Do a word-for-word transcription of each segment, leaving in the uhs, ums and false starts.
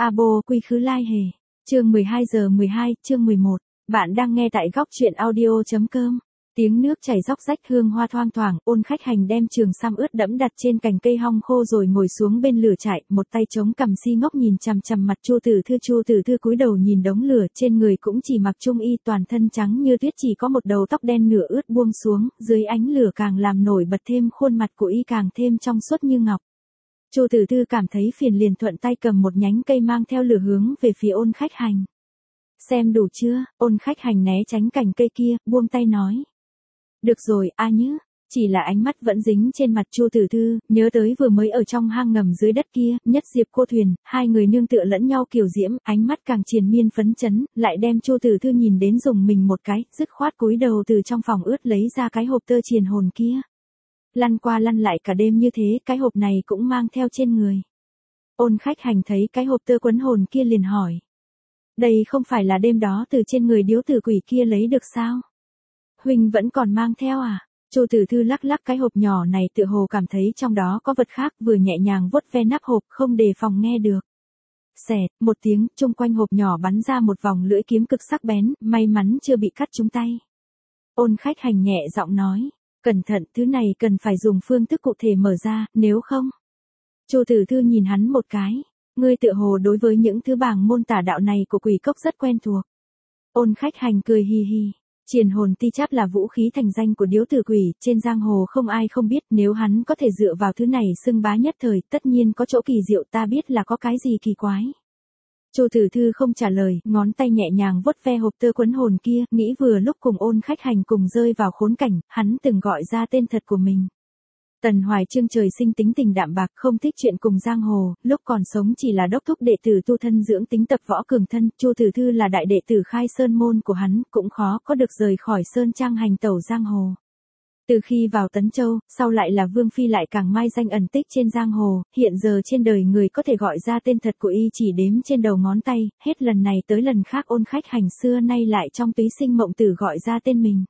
Abo quy khứ lai hề. Chương mười hai giờ mười hai, chương mười một. Bạn đang nghe tại góc truyện audio.com. Tiếng nước chảy róc rách, hương hoa thoang thoảng. Ôn Khách Hành đem trường sam ướt đẫm đặt trên cành cây hong khô rồi ngồi xuống bên lửa trại, một tay chống cằm si ngốc nhìn chằm chằm mặt Chu Tử Thư. Chu Tử Thư cúi đầu nhìn đống lửa, trên người cũng chỉ mặc trung y, toàn thân trắng như tuyết, chỉ có một đầu tóc đen nửa ướt buông xuống, dưới ánh lửa càng làm nổi bật thêm khuôn mặt của y càng thêm trong suốt như ngọc. Chu Tử Thư cảm thấy phiền liền thuận tay cầm một nhánh cây mang theo lửa hướng về phía Ôn Khách Hành. Xem đủ chưa? Ôn Khách Hành né tránh cành cây kia, buông tay nói. Được rồi, a nhứ. Chỉ là ánh mắt vẫn dính trên mặt Chu Tử Thư, nhớ tới vừa mới ở trong hang ngầm dưới đất kia, Nhất Diệp Cô Thuyền, hai người nương tựa lẫn nhau kiều diễm, ánh mắt càng triền miên phấn chấn, lại đem Chu Tử Thư nhìn đến dùng mình một cái, dứt khoát cúi đầu từ trong phòng ướt lấy ra cái hộp tơ triền hồn kia. Lăn qua lăn lại cả đêm như thế, cái hộp này cũng mang theo trên người. Ôn Khách Hành thấy cái hộp tơ quấn hồn kia liền hỏi. Đây không phải là đêm đó từ trên người điếu tử quỷ kia lấy được sao? Huynh vẫn còn mang theo à? Chu Tử Thư lắc lắc cái hộp nhỏ này, tựa hồ cảm thấy trong đó có vật khác, vừa nhẹ nhàng vuốt ve nắp hộp, không đề phòng nghe được. Xẹt, một tiếng, chung quanh hộp nhỏ bắn ra một vòng lưỡi kiếm cực sắc bén, may mắn chưa bị cắt trúng tay. Ôn Khách Hành nhẹ giọng nói. Cẩn thận, thứ này cần phải dùng phương thức cụ thể mở ra, nếu không. Chu Tử Thư nhìn hắn một cái. Ngươi tựa hồ đối với những thứ bảng môn tả đạo này của quỷ cốc rất quen thuộc. Ôn Khách Hành cười hì hì. Triền hồn ti cháp là vũ khí thành danh của điếu tử quỷ, trên giang hồ không ai không biết, nếu hắn có thể dựa vào thứ này xưng bá nhất thời, tất nhiên có chỗ kỳ diệu, ta biết là có cái gì kỳ quái. Chu Tử Thư không trả lời, ngón tay nhẹ nhàng vuốt ve hộp tơ quấn hồn kia, nghĩ vừa lúc cùng Ôn Khách Hành cùng rơi vào khốn cảnh, hắn từng gọi ra tên thật của mình. Tần Hoài Chương trời sinh tính tình đạm bạc, không thích chuyện cùng giang hồ, lúc còn sống chỉ là đốc thúc đệ tử tu thân dưỡng tính tập võ cường thân, Chu Tử Thư là đại đệ tử khai sơn môn của hắn, cũng khó có được rời khỏi sơn trang hành tẩu giang hồ. Từ khi vào Tấn Châu, sau lại là Vương Phi lại càng mai danh ẩn tích trên giang hồ, hiện giờ trên đời người có thể gọi ra tên thật của y chỉ đếm trên đầu ngón tay, hết lần này tới lần khác Ôn Khách Hành xưa nay lại trong túy sinh mộng tử gọi ra tên mình.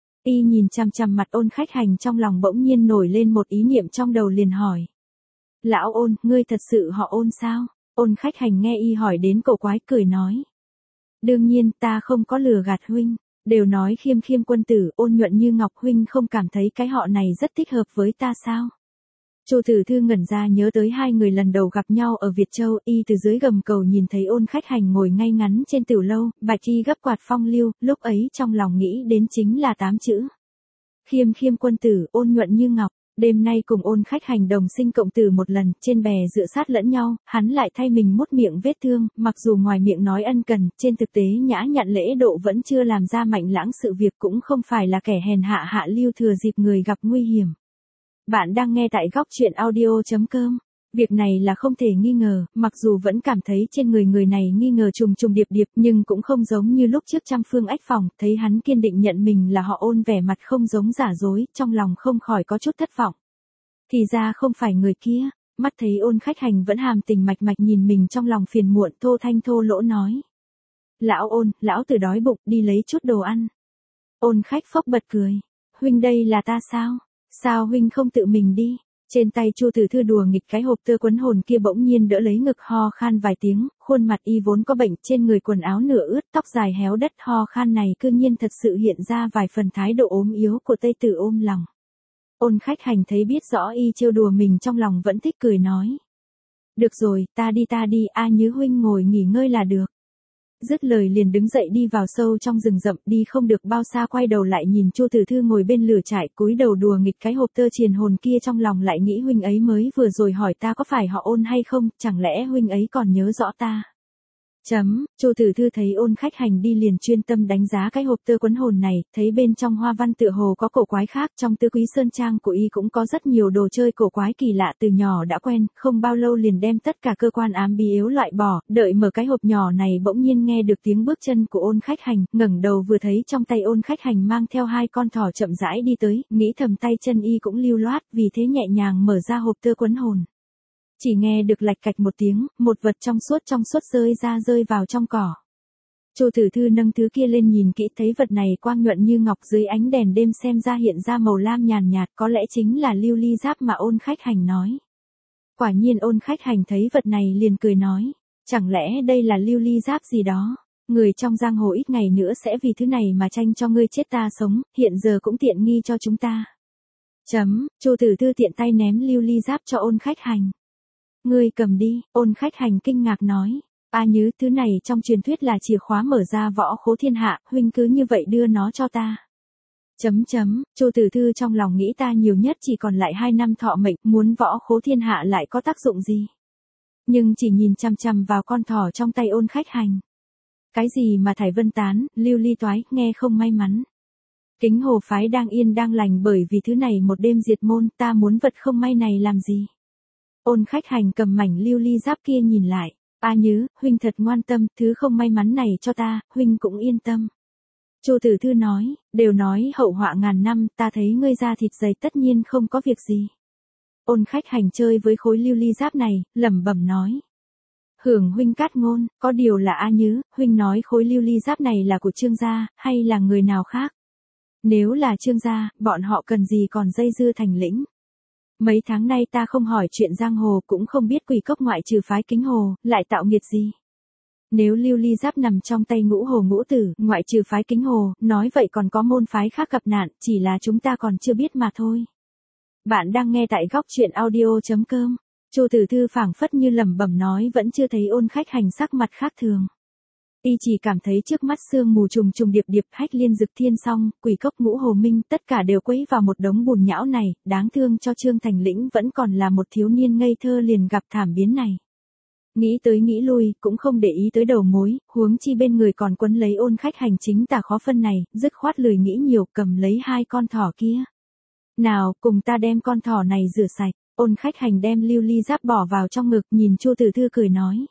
Y nhìn chằm chằm mặt Ôn Khách Hành, trong lòng bỗng nhiên nổi lên một ý niệm trong đầu liền hỏi. Lão Ôn, ngươi thật sự họ Ôn sao? Ôn Khách Hành nghe y hỏi đến cổ quái cười nói. Đương nhiên, ta không có lừa gạt huynh. Đều nói khiêm khiêm quân tử, ôn nhuận như ngọc, huynh không cảm thấy cái họ này rất thích hợp với ta sao? Chu Tử Thư ngẩn ra nhớ tới hai người lần đầu gặp nhau ở Việt Châu, y từ dưới gầm cầu nhìn thấy Ôn Khách Hành ngồi ngay ngắn trên tửu lâu, bạch y gấp quạt phong lưu, lúc ấy trong lòng nghĩ đến chính là tám chữ. Khiêm khiêm quân tử, ôn nhuận như ngọc. Đêm nay cùng Ôn Khách Hành đồng sinh cộng tử một lần, trên bè dựa sát lẫn nhau, hắn lại thay mình mút miệng vết thương, mặc dù ngoài miệng nói ân cần, trên thực tế nhã nhặn lễ độ vẫn chưa làm ra mạnh lãng sự việc, cũng không phải là kẻ hèn hạ hạ lưu thừa dịp người gặp nguy hiểm. Bạn đang nghe tại góc truyện audio.com. Việc này là không thể nghi ngờ, mặc dù vẫn cảm thấy trên người người này nghi ngờ trùng trùng điệp điệp, nhưng cũng không giống như lúc trước trăm phương ách phòng, thấy hắn kiên định nhận mình là họ Ôn, vẻ mặt không giống giả dối, trong lòng không khỏi có chút thất vọng. Thì ra không phải người kia, mắt thấy Ôn Khách Hành vẫn hàm tình mạch mạch nhìn mình, trong lòng phiền muộn, thô thanh thô lỗ nói. Lão Ôn, lão tử đói bụng, đi lấy chút đồ ăn. Ôn Khách phốc bật cười. Huynh đây là ta sao? Sao huynh không tự mình đi? Trên tay Chu Tử Thư đùa nghịch cái hộp tơ quấn hồn kia bỗng nhiên đỡ lấy ngực, ho khan vài tiếng, khuôn mặt y vốn có bệnh, trên người quần áo nửa ướt, tóc dài héo đất, ho khan này cư nhiên thật sự hiện ra vài phần thái độ ốm yếu của Tây Tử ôm lòng. Ôn Khách Hành thấy biết rõ y trêu đùa mình, trong lòng vẫn thích cười nói. Được rồi, ta đi ta đi, a nhứ huynh ngồi nghỉ ngơi là được. Dứt lời liền đứng dậy đi vào sâu trong rừng rậm, đi không được bao xa quay đầu lại nhìn Chu Tử Thư ngồi bên lửa trại, cúi đầu đùa nghịch cái hộp tơ triền hồn kia, trong lòng lại nghĩ huynh ấy mới vừa rồi hỏi ta có phải họ Ôn hay không, chẳng lẽ huynh ấy còn nhớ rõ ta. Chấm, Chu Tử Thư thấy Ôn Khách Hành đi liền chuyên tâm đánh giá cái hộp tơ quấn hồn này, thấy bên trong hoa văn tựa hồ có cổ quái khác, trong Tứ Quý Sơn Trang của y cũng có rất nhiều đồ chơi cổ quái kỳ lạ, từ nhỏ đã quen, không bao lâu liền đem tất cả cơ quan ám bí yếu loại bỏ, đợi mở cái hộp nhỏ này bỗng nhiên nghe được tiếng bước chân của Ôn Khách Hành, ngẩng đầu vừa thấy trong tay Ôn Khách Hành mang theo hai con thỏ chậm rãi đi tới, nghĩ thầm tay chân y cũng lưu loát, vì thế nhẹ nhàng mở ra hộp tơ quấn hồn. Chỉ nghe được lạch cạch một tiếng, một vật trong suốt trong suốt rơi ra rơi vào trong cỏ. Chu Tử Thư nâng thứ kia lên nhìn kỹ, thấy vật này quang nhuận như ngọc, dưới ánh đèn đêm xem ra hiện ra màu lam nhàn nhạt, có lẽ chính là lưu ly giáp mà Ôn Khách Hành nói. Quả nhiên Ôn Khách Hành thấy vật này liền cười nói. Chẳng lẽ đây là lưu ly giáp gì đó? Người trong giang hồ ít ngày nữa sẽ vì thứ này mà tranh cho ngươi chết ta sống, hiện giờ cũng tiện nghi cho chúng ta. Chấm, Chu Tử Thư tiện tay ném lưu ly giáp cho Ôn Khách Hành. Ngươi cầm đi, Ôn Khách Hành kinh ngạc nói. A Nhứ, thứ này trong truyền thuyết là chìa khóa mở ra võ khố thiên hạ, huynh cứ như vậy đưa nó cho ta. Chấm chấm, Chu Tử Thư trong lòng nghĩ ta nhiều nhất chỉ còn lại hai năm thọ mệnh, muốn võ khố thiên hạ lại có tác dụng gì. Nhưng chỉ nhìn chằm chằm vào con thỏ trong tay Ôn Khách Hành. Cái gì mà thải vân tán, lưu ly toái, nghe không may mắn. Kính hồ phái đang yên đang lành bởi vì thứ này một đêm diệt môn, ta muốn vật không may này làm gì. Ôn Khách Hành cầm mảnh lưu ly giáp kia nhìn lại. A Nhứ, huynh thật ngoan tâm, thứ không may mắn này cho ta, huynh cũng yên tâm. Chu Tử Thư nói, đều nói hậu họa ngàn năm, ta thấy ngươi da thịt dày tất nhiên không có việc gì. Ôn Khách Hành chơi với khối lưu ly giáp này, lẩm bẩm nói. Hưởng huynh cát ngôn, có điều là A Nhứ, huynh nói khối lưu ly giáp này là của Trương gia, hay là người nào khác? Nếu là Trương gia, bọn họ cần gì còn dây dưa thành lĩnh? Mấy tháng nay ta không hỏi chuyện giang hồ cũng không biết quỷ cốc ngoại trừ phái Kính Hồ, lại tạo nghiệt gì. Nếu lưu ly giáp nằm trong tay Ngũ Hồ Ngũ Tử, ngoại trừ phái Kính Hồ, nói vậy còn có môn phái khác gặp nạn, chỉ là chúng ta còn chưa biết mà thôi. Bạn đang nghe tại góc truyện audio chấm com. Chu Tử Thư phảng phất như lẩm bẩm nói vẫn chưa thấy Ôn Khách Hành sắc mặt khác thường. Y chỉ cảm thấy trước mắt sương mù trùng trùng điệp điệp, Hách Liên Dực Thiên Song, Quỷ Cốc Ngũ Hồ Minh tất cả đều quấy vào một đống bùn nhão này, đáng thương cho Trương Thành Lĩnh vẫn còn là một thiếu niên ngây thơ liền gặp thảm biến này. Nghĩ tới nghĩ lui, cũng không để ý tới đầu mối, huống chi bên người còn quấn lấy Ôn Khách Hành chính tà khó phân này, dứt khoát lười nghĩ nhiều, cầm lấy hai con thỏ kia. Nào, cùng ta đem con thỏ này rửa sạch. Ôn Khách Hành đem lưu ly giáp bỏ vào trong ngực, nhìn Chu Tử Thư cười nói.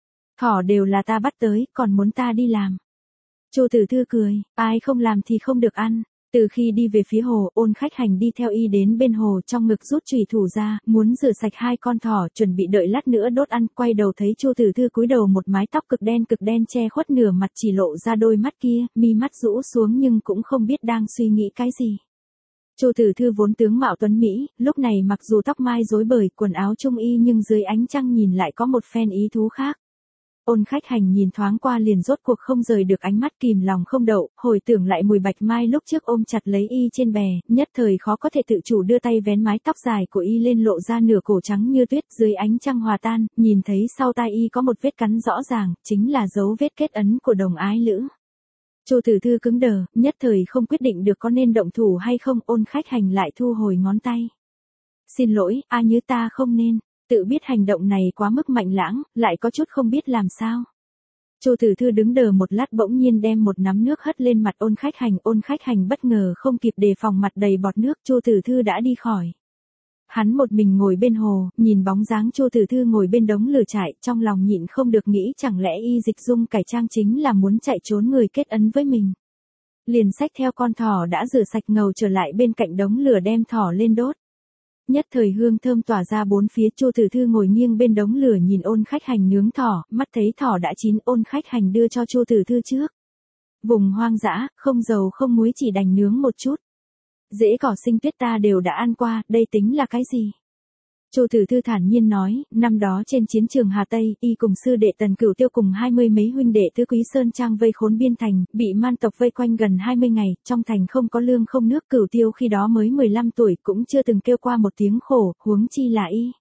Thỏ đều là ta bắt tới, còn muốn ta đi làm. Chu Tử Thư cười, ai không làm thì không được ăn. Từ khi đi về phía hồ, Ôn Khách Hành đi theo y đến bên hồ, trong ngực rút chùy thủ ra, muốn rửa sạch hai con thỏ, chuẩn bị đợi lát nữa đốt ăn, quay đầu thấy Chu Tử Thư cúi đầu một mái tóc cực đen cực đen che khuất nửa mặt, chỉ lộ ra đôi mắt kia, mi mắt rũ xuống nhưng cũng không biết đang suy nghĩ cái gì. Chu Tử Thư vốn tướng mạo tuấn mỹ, lúc này mặc dù tóc mai rối bời, quần áo trung y nhưng dưới ánh trăng nhìn lại có một phen ý thú khác. Ôn Khách Hành nhìn thoáng qua liền rốt cuộc không rời được ánh mắt, kìm lòng không đậu, hồi tưởng lại mùi bạch mai lúc trước ôm chặt lấy y trên bè, nhất thời khó có thể tự chủ đưa tay vén mái tóc dài của y lên, lộ ra nửa cổ trắng như tuyết, dưới ánh trăng hòa tan, nhìn thấy sau tai y có một vết cắn rõ ràng, chính là dấu vết kết ấn của đồng ái lữ. Chu Tử Thư cứng đờ, nhất thời không quyết định được có nên động thủ hay không. Ôn Khách Hành lại thu hồi ngón tay. Xin lỗi, A Nhứ, ta không nên, tự biết hành động này quá mức mạnh lãng, lại có chút không biết làm sao. Chu Tử Thư đứng đờ một lát bỗng nhiên đem một nắm nước hất lên mặt Ôn Khách Hành. Ôn Khách Hành bất ngờ không kịp đề phòng, mặt đầy bọt nước, Chu Tử Thư đã đi khỏi. Hắn một mình ngồi bên hồ, nhìn bóng dáng Chu Tử Thư ngồi bên đống lửa trại, trong lòng nhịn không được nghĩ chẳng lẽ y dịch dung cải trang chính là muốn chạy trốn người kết ấn với mình. Liền xách theo con thỏ đã rửa sạch ngầu trở lại bên cạnh đống lửa đem thỏ lên đốt. Nhất thời hương thơm tỏa ra bốn phía. Chu Tử Thư ngồi nghiêng bên đống lửa nhìn Ôn Khách Hành nướng thỏ, mắt thấy thỏ đã chín, Ôn Khách Hành đưa cho Chu Tử Thư trước. Vùng hoang dã, không dầu không muối, chỉ đành nướng một chút. Dễ cỏ sinh tuyết ta đều đã ăn qua, đây tính là cái gì? Chu Tử Thư thản nhiên nói, năm đó trên chiến trường Hà Tây, y cùng sư đệ Tần Cửu Tiêu cùng hai mươi mấy huynh đệ tứ Quý Sơn Trang vây khốn biên thành, bị man tộc vây quanh gần hai mươi ngày, trong thành không có lương không nước. Cửu Tiêu khi đó mới mười lăm tuổi, cũng chưa từng kêu qua một tiếng khổ, huống chi là y.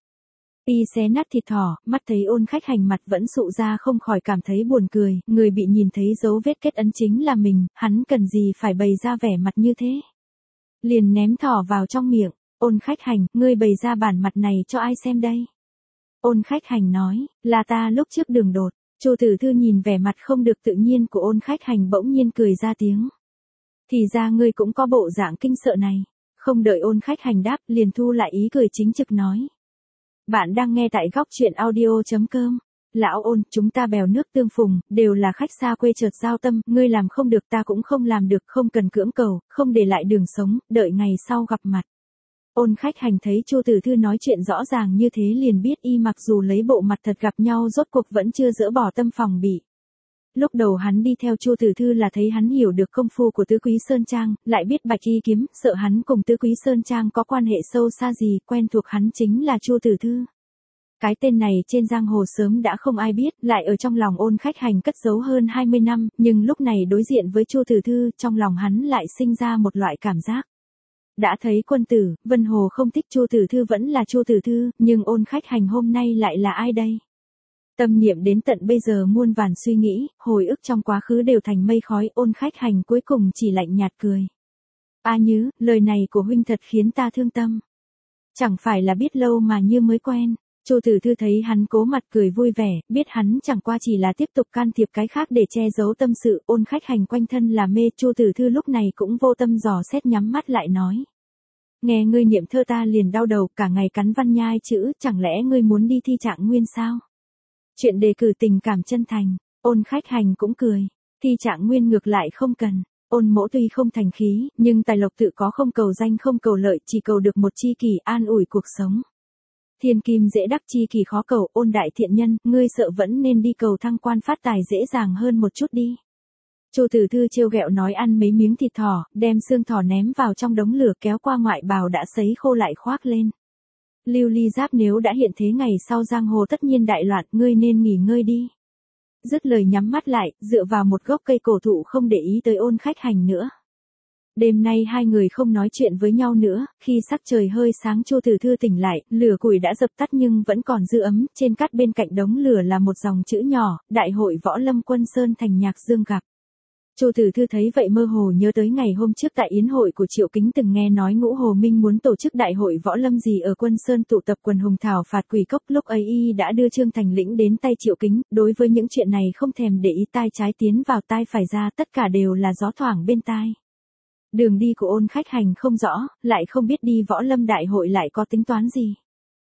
Y xé nát thịt thỏ, mắt thấy Ôn Khách Hành mặt vẫn sụ ra không khỏi cảm thấy buồn cười, người bị nhìn thấy dấu vết kết ấn chính là mình, hắn cần gì phải bày ra vẻ mặt như thế. Liền ném thỏ vào trong miệng. Ôn Khách Hành, ngươi bày ra bản mặt này cho ai xem đây? Ôn Khách Hành nói, là ta lúc trước đường đột. Chu Tử Thư nhìn vẻ mặt không được tự nhiên của Ôn Khách Hành bỗng nhiên cười ra tiếng. Thì ra ngươi cũng có bộ dạng kinh sợ này. Không đợi Ôn Khách Hành đáp, liền thu lại ý cười chính trực nói. Bạn đang nghe tại góc truyện audio chấm com. Lão Ôn, chúng ta bèo nước tương phùng, đều là khách xa quê chợt giao tâm, ngươi làm không được ta cũng không làm được, không cần cưỡng cầu, không để lại đường sống, đợi ngày sau gặp mặt. Ôn Khách Hành thấy Chu Tử Thư nói chuyện rõ ràng như thế liền biết y mặc dù lấy bộ mặt thật gặp nhau rốt cuộc vẫn chưa dỡ bỏ tâm phòng bị. Lúc đầu hắn đi theo Chu Tử Thư là thấy hắn hiểu được công phu của tứ Quý Sơn Trang, lại biết bạch y kiếm, sợ hắn cùng tứ Quý Sơn Trang có quan hệ sâu xa gì, quen thuộc hắn chính là Chu Tử Thư. Cái tên này trên giang hồ sớm đã không ai biết, lại ở trong lòng Ôn Khách Hành cất giấu hơn hai mươi năm, nhưng lúc này đối diện với Chu Tử Thư, trong lòng hắn lại sinh ra một loại cảm giác. Đã thấy quân tử, Vân Hồ không thích Chu Tử Thư vẫn là Chu Tử Thư, nhưng Ôn Khách Hành hôm nay lại là ai đây? Tâm niệm đến tận bây giờ muôn vàn suy nghĩ, hồi ức trong quá khứ đều thành mây khói, Ôn Khách Hành cuối cùng chỉ lạnh nhạt cười. A Nhứ, lời này của huynh thật khiến ta thương tâm. Chẳng phải là biết lâu mà như mới quen. Chu Tử Thư thấy hắn cố mặt cười vui vẻ, biết hắn chẳng qua chỉ là tiếp tục can thiệp cái khác để che giấu tâm sự, Ôn Khách Hành quanh thân là mê, Chu Tử Thư lúc này cũng vô tâm dò xét nhắm mắt lại nói. Nghe ngươi niệm thơ ta liền đau đầu, cả ngày cắn văn nhai chữ, chẳng lẽ ngươi muốn đi thi trạng nguyên sao? Chuyện đề cử tình cảm chân thành, Ôn Khách Hành cũng cười, thi trạng nguyên ngược lại không cần. Ôn mỗ tuy không thành khí, nhưng tài lộc tự có, không cầu danh không cầu lợi, chỉ cầu được một chi kỷ an ủi cuộc sống. Thiên kim dễ đắc, chi kỷ khó cầu, Ôn đại thiện nhân, ngươi sợ vẫn nên đi cầu thăng quan phát tài dễ dàng hơn một chút đi. Chu Tử Thư trêu ghẹo nói, ăn mấy miếng thịt thỏ, đem xương thỏ ném vào trong đống lửa, kéo qua ngoại bào đã sấy khô lại khoác lên. Lưu Ly Giáp nếu đã hiện thế, ngày sau giang hồ tất nhiên đại loạn, ngươi nên nghỉ ngơi đi. Dứt lời nhắm mắt lại, dựa vào một gốc cây cổ thụ không để ý tới Ôn Khách Hành nữa. Đêm nay hai người không nói chuyện với nhau nữa, khi sắc trời hơi sáng Chu Tử Thư tỉnh lại, lửa củi đã dập tắt nhưng vẫn còn dư ấm, trên cát bên cạnh đống lửa là một dòng chữ nhỏ, Đại hội Võ Lâm Quân Sơn Thành Nhạc Dương gặp. Chu Tử Thư thấy vậy mơ hồ nhớ tới ngày hôm trước tại yến hội của Triệu Kính từng nghe nói Ngũ Hồ Minh muốn tổ chức đại hội võ lâm gì ở Quân Sơn tụ tập quần hùng thảo phạt quỷ cốc, lúc ấy y đã đưa Trương Thành Lĩnh đến tay Triệu Kính, đối với những chuyện này không thèm để ý, tai trái tiến vào tai phải ra, tất cả đều là gió thoảng bên tai. Đường đi của Ôn Khách Hành không rõ, lại không biết đi võ lâm đại hội lại có tính toán gì.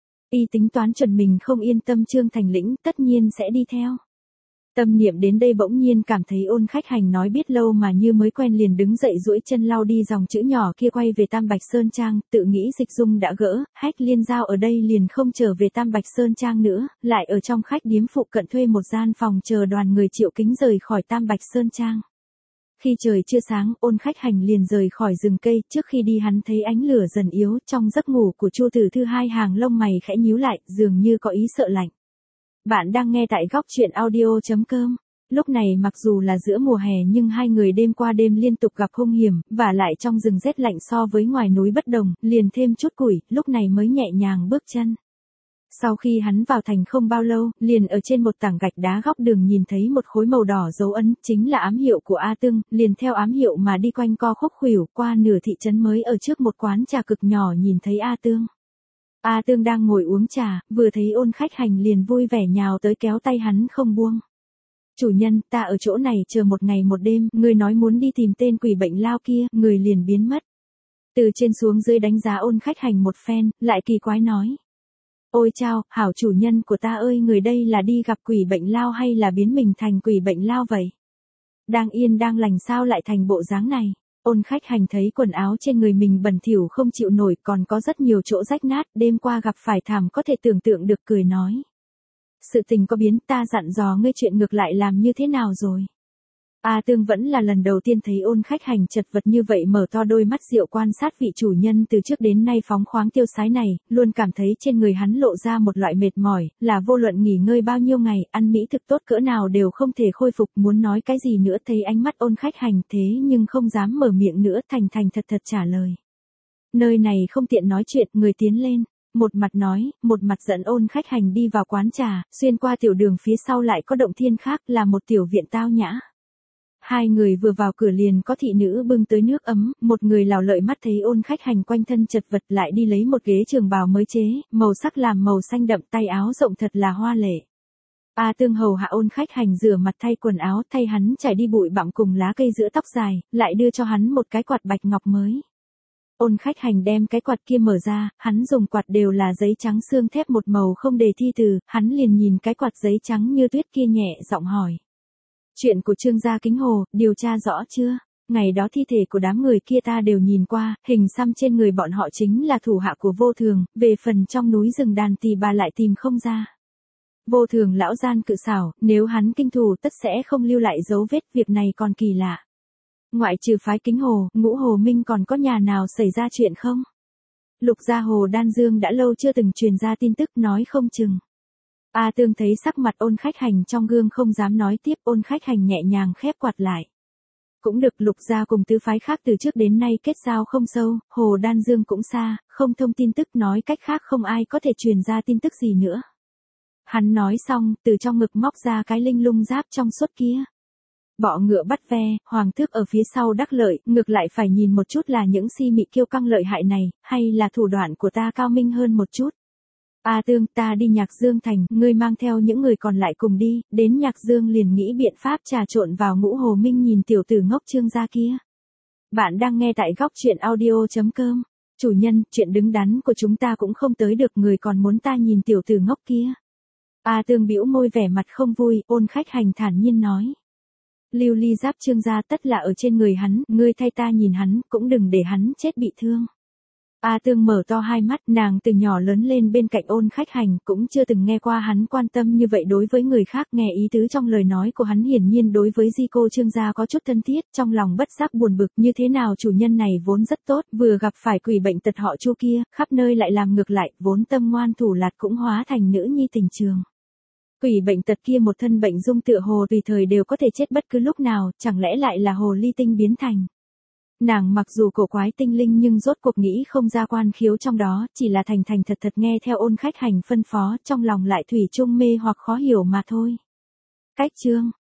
Y tính toán chuẩn mình không yên tâm Trương Thành Lĩnh, tất nhiên sẽ đi theo. Tâm niệm đến đây bỗng nhiên cảm thấy Ôn Khách Hành nói biết lâu mà như mới quen, liền đứng dậy duỗi chân lau đi dòng chữ nhỏ kia, quay về Tam Bạch Sơn Trang, tự nghĩ dịch dung đã gỡ, Hách Liên Giao ở đây liền không trở về Tam Bạch Sơn Trang nữa, lại ở trong khách điếm phụ cận thuê một gian phòng chờ đoàn người Triệu Kính rời khỏi Tam Bạch Sơn Trang. Khi trời chưa sáng, Ôn Khách Hành liền rời khỏi rừng cây, trước khi đi hắn thấy ánh lửa dần yếu, trong giấc ngủ của Chu Tử Thư hai hàng lông mày khẽ nhíu lại, dường như có ý sợ lạnh. Bạn đang nghe tại góc truyện audio chấm com. Lúc này mặc dù là giữa mùa hè nhưng hai người đêm qua đêm liên tục gặp hung hiểm, và lại trong rừng rét lạnh so với ngoài núi bất đồng, liền thêm chút củi, lúc này mới nhẹ nhàng bước chân. Sau khi hắn vào thành không bao lâu, liền ở trên một tảng gạch đá góc đường nhìn thấy một khối màu đỏ dấu ấn, chính là ám hiệu của A Tương, liền theo ám hiệu mà đi quanh co khúc khuỷu, qua nửa thị trấn mới ở trước một quán trà cực nhỏ nhìn thấy A Tương. A Tương đang ngồi uống trà, vừa thấy Ôn Khách Hành liền vui vẻ nhào tới kéo tay hắn không buông. Chủ nhân, ta ở chỗ này chờ một ngày một đêm, người nói muốn đi tìm tên quỷ bệnh lao kia, người liền biến mất. Từ trên xuống dưới đánh giá Ôn Khách Hành một phen, lại kỳ quái nói. Ôi chao, hảo chủ nhân của ta ơi, người đây là đi gặp quỷ bệnh lao hay là biến mình thành quỷ bệnh lao vậy? Đang yên đang lành sao lại thành bộ dáng này? Ôn Khách Hành thấy quần áo trên người mình bẩn thỉu không chịu nổi, còn có rất nhiều chỗ rách nát, đêm qua gặp phải thảm có thể tưởng tượng được, cười nói. Sự tình có biến, ta dặn dò ngươi chuyện ngược lại làm như thế nào rồi? A Tương vẫn là lần đầu tiên thấy Ôn Khách Hành chật vật như vậy, mở to đôi mắt rượu quan sát vị chủ nhân từ trước đến nay phóng khoáng tiêu sái này, luôn cảm thấy trên người hắn lộ ra một loại mệt mỏi, là vô luận nghỉ ngơi bao nhiêu ngày, ăn mỹ thực tốt cỡ nào đều không thể khôi phục, muốn nói cái gì nữa thấy ánh mắt Ôn Khách Hành thế nhưng không dám mở miệng nữa, thành thành thật thật trả lời. Nơi này không tiện nói chuyện, người tiến lên. Một mặt nói, một mặt dẫn Ôn Khách Hành đi vào quán trà, xuyên qua tiểu đường phía sau lại có động thiên khác, là một tiểu viện tao nhã. Hai người vừa vào cửa liền có thị nữ bưng tới nước ấm, một người lào lợi mắt thấy Ôn Khách Hành quanh thân chật vật lại đi lấy một ghế trường bào mới chế, màu sắc làm màu xanh đậm, tay áo rộng thật là hoa lệ. A Tương hầu hạ Ôn Khách Hành rửa mặt thay quần áo, thay hắn trải đi bụi bặm cùng lá cây giữa tóc dài, lại đưa cho hắn một cái quạt bạch ngọc mới. Ôn Khách Hành đem cái quạt kia mở ra, hắn dùng quạt đều là giấy trắng xương thép một màu không đề thi từ, hắn liền nhìn cái quạt giấy trắng như tuyết kia nhẹ giọng hỏi. Chuyện của Trương gia Kính Hồ, điều tra rõ chưa? Ngày đó thi thể của đám người kia ta đều nhìn qua, hình xăm trên người bọn họ chính là thủ hạ của Vô Thường, về phần trong núi rừng đàn thì bà lại tìm không ra. Vô Thường lão gian cự xảo, nếu hắn kinh thù tất sẽ không lưu lại dấu vết, việc này còn kỳ lạ. Ngoại trừ phái Kính Hồ, Ngũ Hồ Minh còn có nhà nào xảy ra chuyện không? Lục gia Hồ Đan Dương đã lâu chưa từng truyền ra tin tức, nói không chừng. A Tương thấy sắc mặt Ôn Khách Hành trong gương không dám nói tiếp, Ôn Khách Hành nhẹ nhàng khép quạt lại. Cũng được, Lục gia cùng tứ phái khác từ trước đến nay kết giao không sâu, Hồ Đan Dương cũng xa, không thông tin tức, nói cách khác không ai có thể truyền ra tin tức gì nữa. Hắn nói xong, từ trong ngực móc ra cái linh lung giáp trong suốt kia. Bọ ngựa bắt ve, hoàng thước ở phía sau đắc lợi, ngược lại phải nhìn một chút là những si mị kiêu căng lợi hại này, hay là thủ đoạn của ta cao minh hơn một chút. A Tương, ta đi Nhạc Dương thành, ngươi mang theo những người còn lại cùng đi, đến Nhạc Dương liền nghĩ biện pháp trà trộn vào Ngũ Hồ Minh nhìn tiểu tử ngốc Trương gia kia. Bạn đang nghe tại góc truyện audio chấm com. Chủ nhân, chuyện đứng đắn của chúng ta cũng không tới được, người còn muốn ta nhìn tiểu tử ngốc kia. A Tương bĩu môi vẻ mặt không vui, Ôn Khách Hành thản nhiên nói. Lưu ly giáp Trương gia tất là ở trên người hắn, ngươi thay ta nhìn hắn, cũng đừng để hắn chết bị thương. A Tương mở to hai mắt, nàng từ nhỏ lớn lên bên cạnh Ôn Khách Hành, cũng chưa từng nghe qua hắn quan tâm như vậy đối với người khác, nghe ý tứ trong lời nói của hắn hiển nhiên đối với di cô Trương gia có chút thân thiết, trong lòng bất giác buồn bực, như thế nào chủ nhân này vốn rất tốt, vừa gặp phải quỷ bệnh tật họ Chu kia, khắp nơi lại làm ngược lại, vốn tâm ngoan thủ lạt cũng hóa thành nữ nhi tình trường. Quỷ bệnh tật kia một thân bệnh dung tựa hồ tùy thời đều có thể chết bất cứ lúc nào, chẳng lẽ lại là hồ ly tinh biến thành. Nàng mặc dù cổ quái tinh linh nhưng rốt cuộc nghĩ không ra quan khiếu trong đó, chỉ là thành thành thật thật nghe theo Ôn Khách Hành phân phó, trong lòng lại thủy chung mê hoặc khó hiểu mà thôi. Cách chương